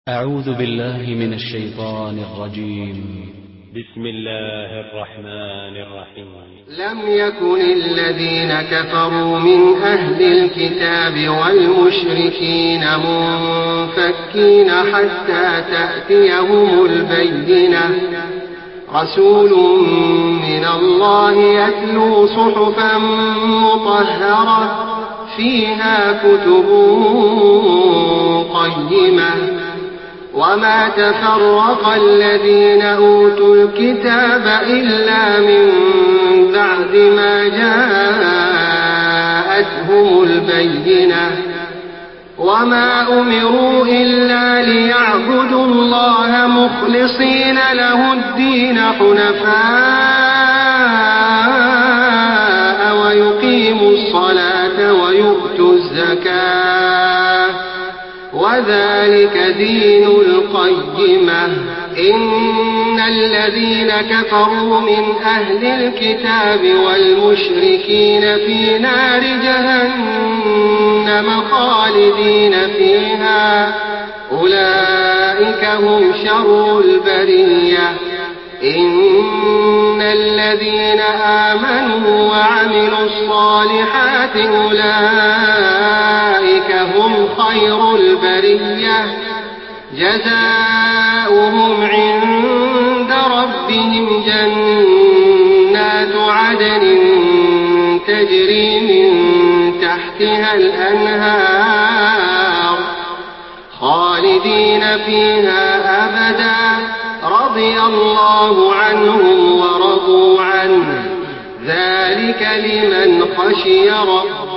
أعوذ بالله من الشيطان الرجيم. بسم الله الرحمن الرحيم. لم يكن الذين كفروا من أهل الكتاب والمشركين منفكين حتى تأتيهم البينة رسول من الله يتلو صحفا مطهرة فيها كتب قيمة وما تفرق الذين أوتوا الكتاب إلا من بعد ما جاءتهم البينة وما أمروا إلا ليعبدوا الله مخلصين له الدين حنفاء ويقيموا الصلاة ويؤتوا الزكاة وذلك دين القيمة. إن الذين كفروا من أهل الكتاب والمشركين في نار جهنم خالدين فيها أولئك هم شر البرية. إن الذين آمنوا وعملوا الصالحات أولئك هم خير البرية جزاؤهم عند ربهم جنات عدن تجري من تحتها الأنهار خالدين فيها أبدا رضي الله عنهم ورضوا عنه ذلك لمن خشي ربه.